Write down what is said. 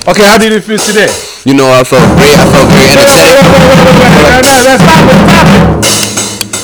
Okay, how did it feel today? You know, I felt great. I felt very